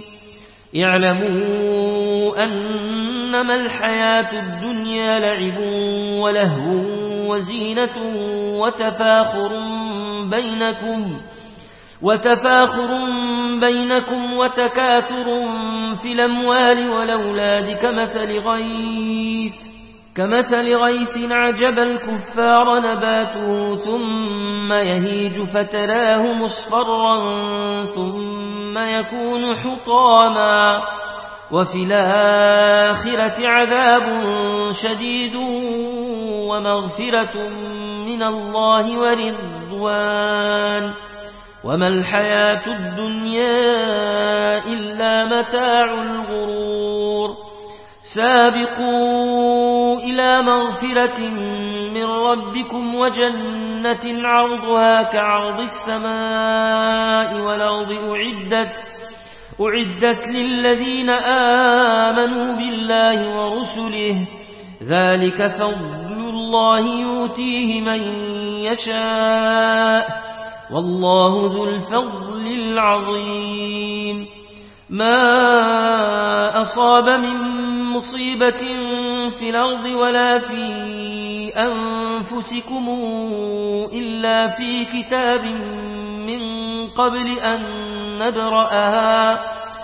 اعلموا أنما الحياة الدنيا لعب ولهو وزينة وتفاخر بينكم وتفاخر بينكم وتكاثر في الأموال والأولاد كمثل غيث كمثل غيث عجب الكفار نباته ثم يهيج فتراه مصفرا ثم يكون حطاما وفي الآخرة عذاب شديد ومغفرة من الله ورضوان وما الحياة الدنيا إلا متاع الغرور. سابقوا إلى مغفرة من ربكم وجنة عرضها كعرض السماء والأرض أعدت أعدت للذين آمنوا بالله ورسله ذلك فضل الله يؤتيه من يشاء والله ذو الفضل العظيم. ما أصاب من مصيبة في الأرض ولا في أنفسكم إلا في كتاب من قبل أن نبرأها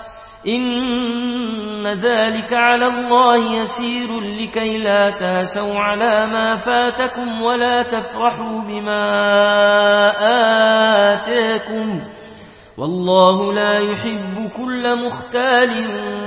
إن ذلك على الله يسير لكي لا تاسوا على ما فاتكم ولا تفرحوا بما آتاكم والله لا يحب كل مختال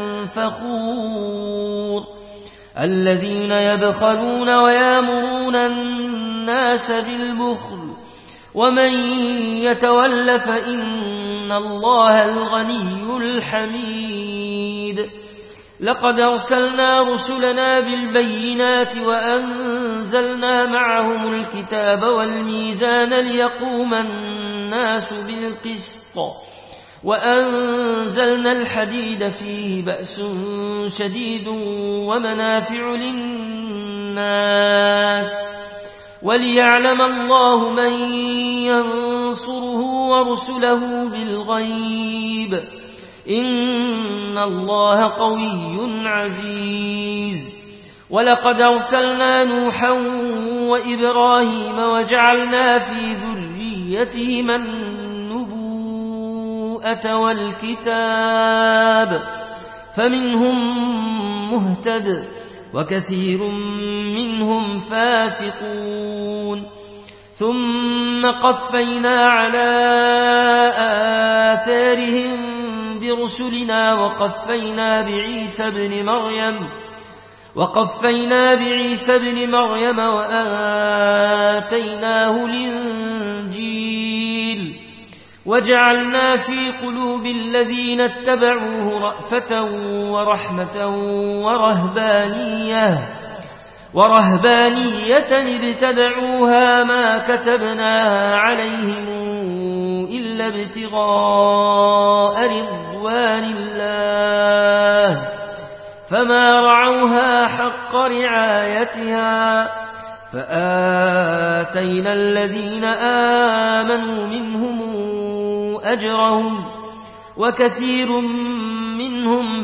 فخور. الذين يبخلون ويامرون الناس بالبخل ومن يتول فإن الله الغني الحميد. لقد أرسلنا رسلنا بالبينات وأنزلنا معهم الكتاب والميزان ليقوم الناس بالقسط وأنزلنا الحديد فيه بأس شديد ومنافع للناس وليعلم الله من ينصره ورسله بالغيب إن الله قوي عزيز ولقد أرسلنا نوحا وإبراهيم وجعلنا في ذريتهما النبوءة والكتاب فمنهم مهتد وكثير منهم فاسقون ثم قفينا على آثارهم برسلنا وقفينا بعيسى بن مريم وقفينا بعيسى بن مريم وآتيناه الإنجيل وجعلنا في قلوب الذين اتبعوه رأفة ورحمة ورهبانية ورهبانية ابتدعوها ما كتبناها عليهم إلا ابتغاء رضوان الله فما رعوها حق رعايتها فآتينا الذين آمنوا منهم أجرهم وكثير منهم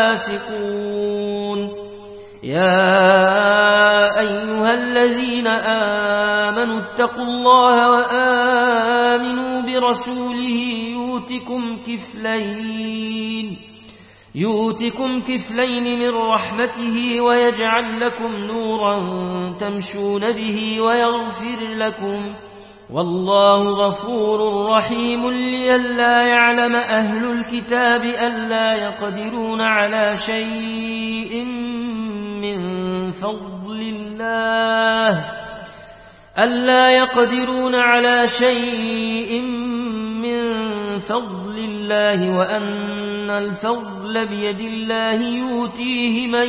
فاسقون يا أيها الذين آمنوا اتقوا الله وآمنوا برسوله يؤتكم كفلين يؤتكم كفلين من رحمته ويجعل لكم نورا تمشون به ويغفر لكم والله غفور رحيم لئلا يعلم أهل الكتاب ألا يقدرون على شيء من فضل الله ألا يقدرون على شيء من فضل الله وأن الفضل بيد الله يؤتيه من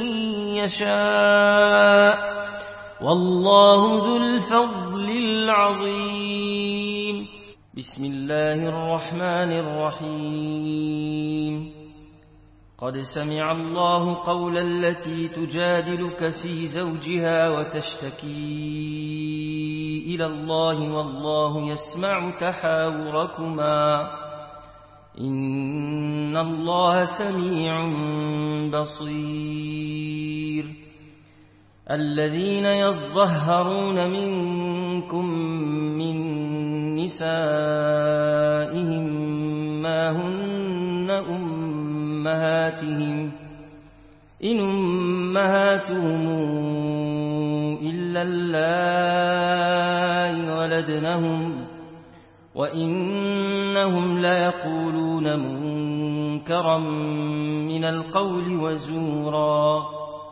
يشاء والله ذو الفضل العظيم بسم الله الرحمن الرحيم قد سمع الله قول التي تجادلك في زوجها وتشتكي إلى الله والله يسمع تحاوركما إن الله سميع بصير الذين يظهرون منكم من نسائهم ما هن أمهاتهم إن أمهاتهم إلا اللائي ولدنهم وإنهم ليقولون منكرا من القول وزورا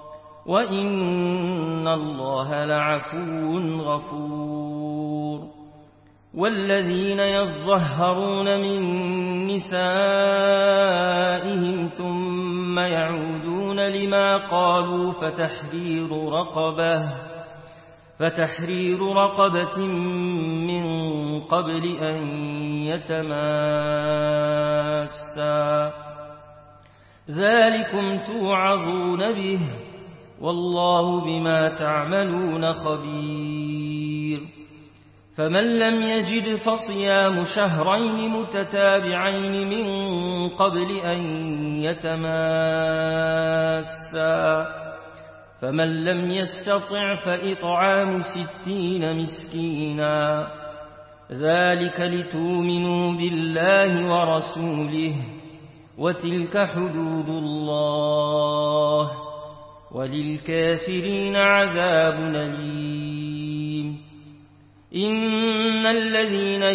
وإن الله لعفو غفور والذين يظهرون من نسائهم ثم يعودون لما قالوا فتحرير رقبة فتحرير رقبة من قبل أن يتماسا ذلكم توعظون به والله بما تعملون خبير فمن لم يجد فصيام شهرين متتابعين من قبل أن يتماسا فمن لم يستطع فإطعام ستين مسكينا ذلك لتؤمنوا بالله ورسوله وتلك حدود الله وللكافرين عذاب أليم إن الذين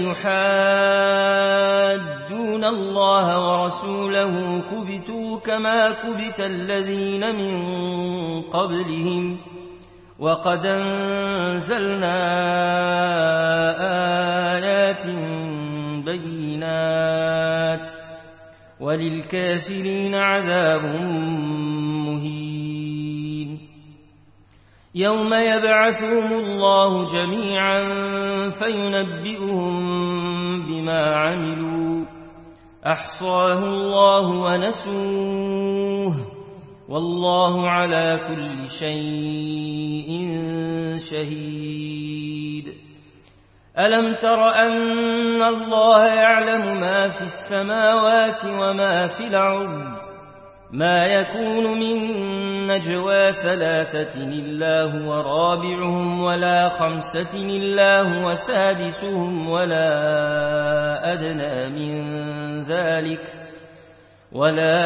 يحادون الله ورسوله كبتوا كما كبت الذين من قبلهم وقد أنزلنا آيات بينات وللكافرين عذاب مهين يوم يبعثهم الله جميعا فينبئهم بما عملوا أحصاه الله ونسوه والله على كل شيء شهيد. ألم تر أن الله يعلم ما في السماوات وما في الأرض ما يكون من نجوى ثلاثة إلا هو رابعهم ولا خمسة إلا هو سادسهم ولا أدنى من ذلك ولا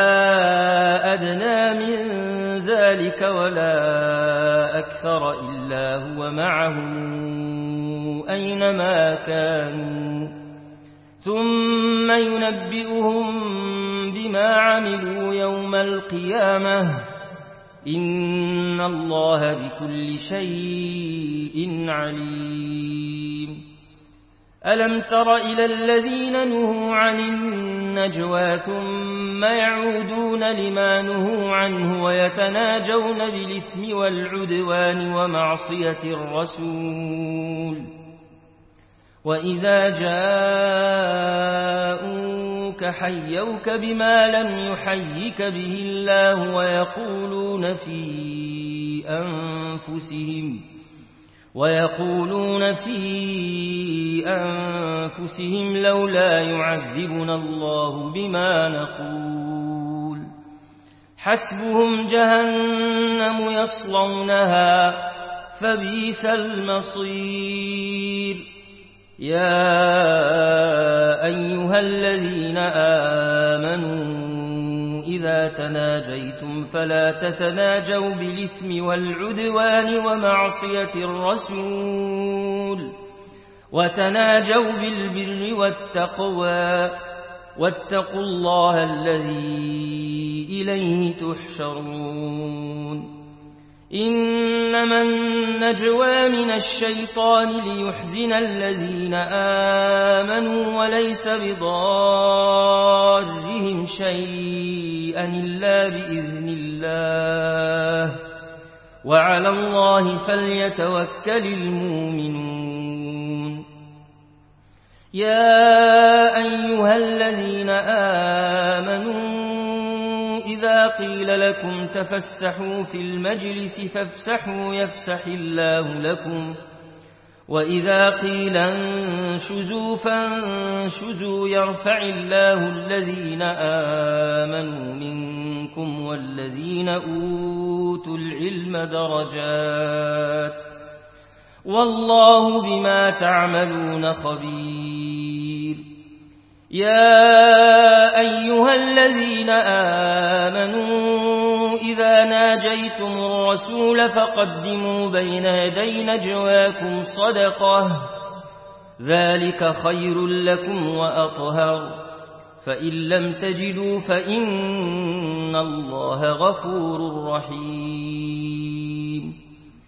أدنى من ذلك ولا أكثر إلا هو معهم أينما كانوا ثم ينبئهم بما عملوا يوم القيامة إن الله بكل شيء عليم. ألم تر إلى الذين نهوا عن النجوى ثم يعودون لما نهوا عنه ويتناجون بالإثم والعدوان ومعصية الرسول وإذا جاءوك حيوك بما لم يحيك به الله ويقولون في أنفسهم ويقولون في أنفسهم لولا يعذبنا الله بما نقول حسبهم جهنم يصلونها فبئس المصير. يا أيها الذين آمنوا إذا تناجيتم فلا تتناجوا بالإثم والعدوان ومعصية الرسول وتناجوا بالبر والتقوى واتقوا الله الذي إليه تحشرون. إنما النجوى من الشيطان ليحزن الذين آمنوا وليس بضارهم شيئا إلا بإذن الله وعلى الله فليتوكل المؤمنون. يا أيها الذين آمنوا إذا قيل لكم تفسحوا في المجلس فافسحوا يفسح الله لكم وإذا قيل انشزوا فانشزوا يرفع الله الذين آمنوا منكم والذين أوتوا العلم درجات والله بما تعملون خبير. يا أيها الذين آمنوا إذا ناجيتم الرسول فقدموا بين يدي نجواكم صدقة ذلك خير لكم وأطهر فإن لم تجدوا فإن الله غفور رحيم.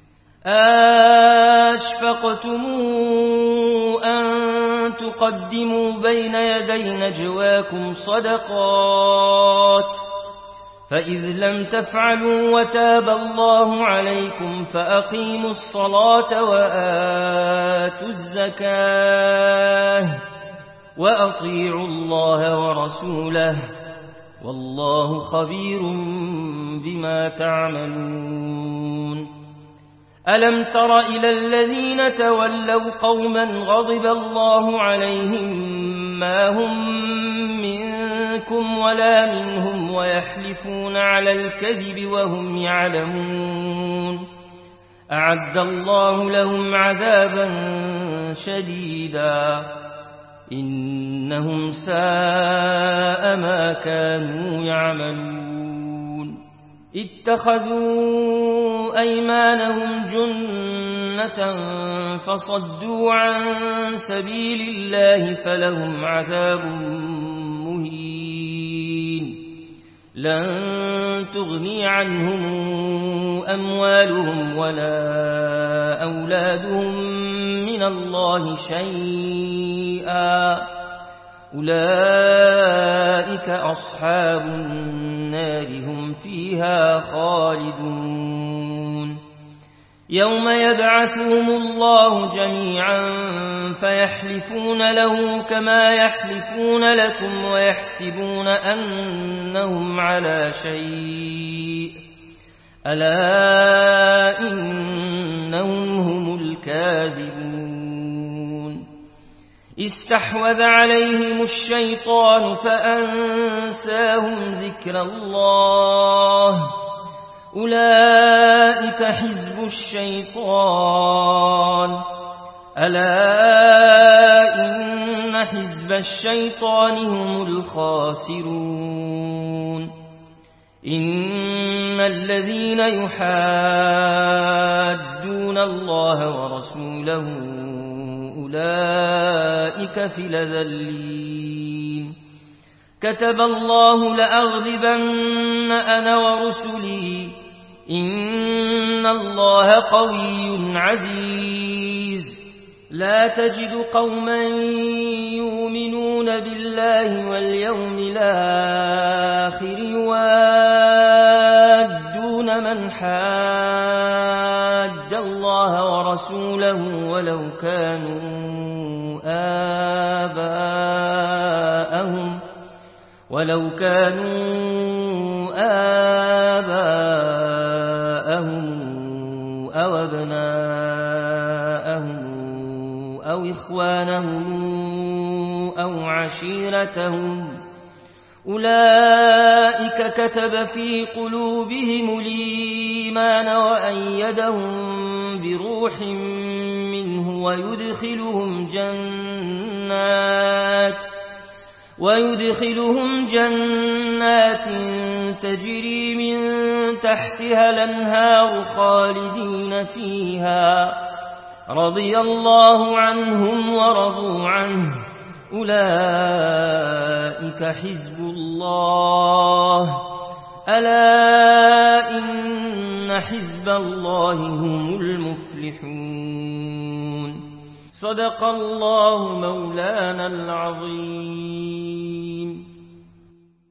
أشفقتم أن تقدموا بين يدي نجواكم صدقات فإذ لم تفعلوا وتاب الله عليكم فأقيموا الصلاة وآتوا الزكاة وأطيعوا الله ورسوله والله خبير بما تعملون. ألم تر إلى الذين تولوا قوما غضب الله عليهم ما هم منكم ولا منهم ويحلفون على الكذب وهم يعلمون أعد الله لهم عذابا شديدا إنهم ساء ما كانوا يعملون. اتخذوا أيمانهم جنة فصدوا عن سبيل الله فلهم عذاب مهين لن تغني عنهم أموالهم ولا أولادهم من الله شيئا أولئك أصحاب النار هم فيها خالدون. يوم يبعثهم الله جميعا فيحلفون له كما يحلفون لكم ويحسبون أنهم على شيء ألا إنهم هم الكاذبون استحوذ عليهم الشيطان فأنساهم ذكر الله أولئك حزب الشيطان ألا إن حزب الشيطان هم الخاسرون إن الذين يحادون الله ورسوله أولئك في الأذلين كتب الله لأغلبن أنا ورسلي إن الله قوي عزيز لا تجد قوما يؤمنون بالله واليوم الآخر يوادون من حاد الله ورسوله ولو كانوا آباءهم ولو كانوا آباءهم أو أبناءهم أو إخوانهم أو عشيرتهم أولئك كتب في قلوبهم الإيمان وأيدهم بروح منه ويدخلهم جنات ويدخلهم جنات تجري من تحتها الأنهار خالدين فيها رضي الله عنهم ورضوا عنه أولئك حزب الله ألا إن حزب الله هم المفلحون صدق الله مولانا العظيم.